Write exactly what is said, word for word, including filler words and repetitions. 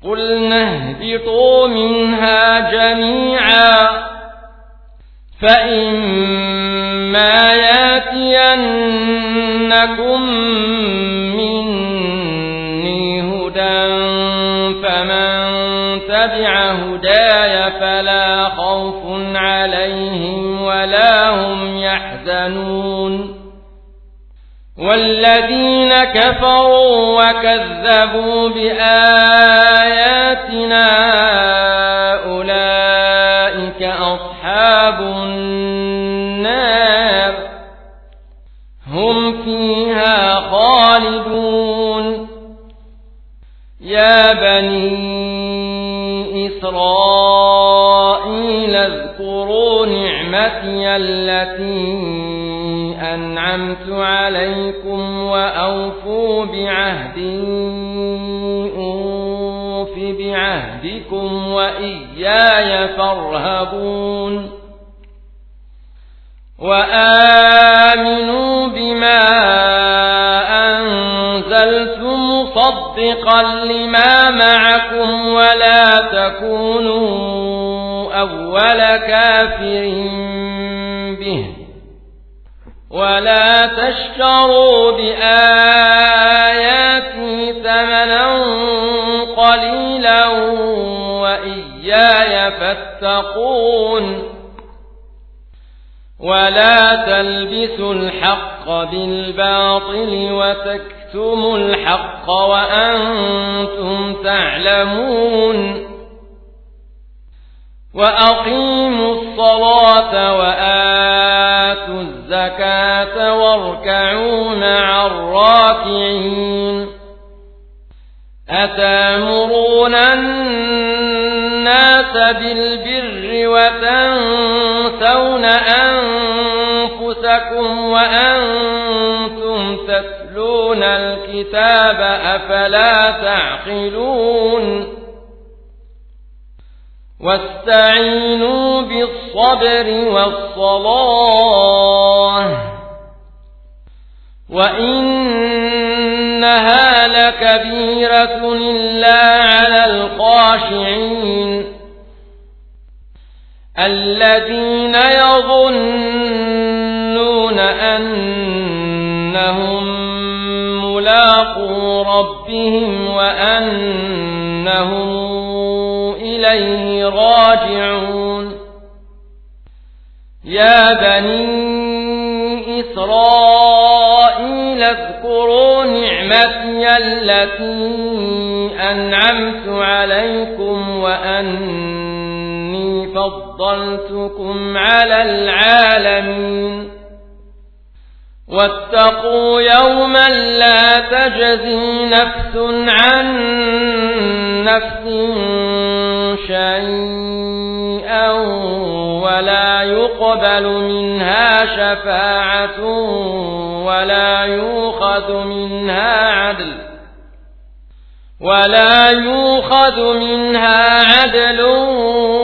قلنا اهبطوا منها جميعا فإما ياتينكم مني هدى فمن تبع هداي فلا خوف عليهم ولا هم يحزنون والذين كفروا وكذبوا بآياتنا أولئك أصحاب النار هم فيها خالدون يا بني إسرائيل اذكروا نعمتي التي أنعمت عليكم وأوفوا بعهدي أوف بعهدكم وإياي فارهبون وآمنوا بما أنزلت مصدقا لما معكم ولا تكونوا أول كافر به ولا تشتروا بآياتي ثمنا قليلا وإياي فاتقون ولا تلبسوا الحق بالباطل وتكتموا الحق وأنتم تعلمون وأقيموا الصلاة وآتوا الزكاة واركعوا مع الراكعين أتأمرون الناس بالبر وتنسون أنفسكم وأنتم تتلون الكتاب أفلا تعقلون واستعينوا بالصبر والصلاة وإنها لكبيرة إلا على الخاشعين الذين يظنون أنهم ملاقو ربهم وأنهم إليه راجعون يا بني إسرائيل اذكروا نعمتي التي أنعمت عليكم وأني فضلتكم على العالمين واتقوا يوما لا تجزي نفس عن نفس شيئا ولا يقبل منها شفاعة ولا يؤخذ منها عدل ولا يؤخذ منها عدل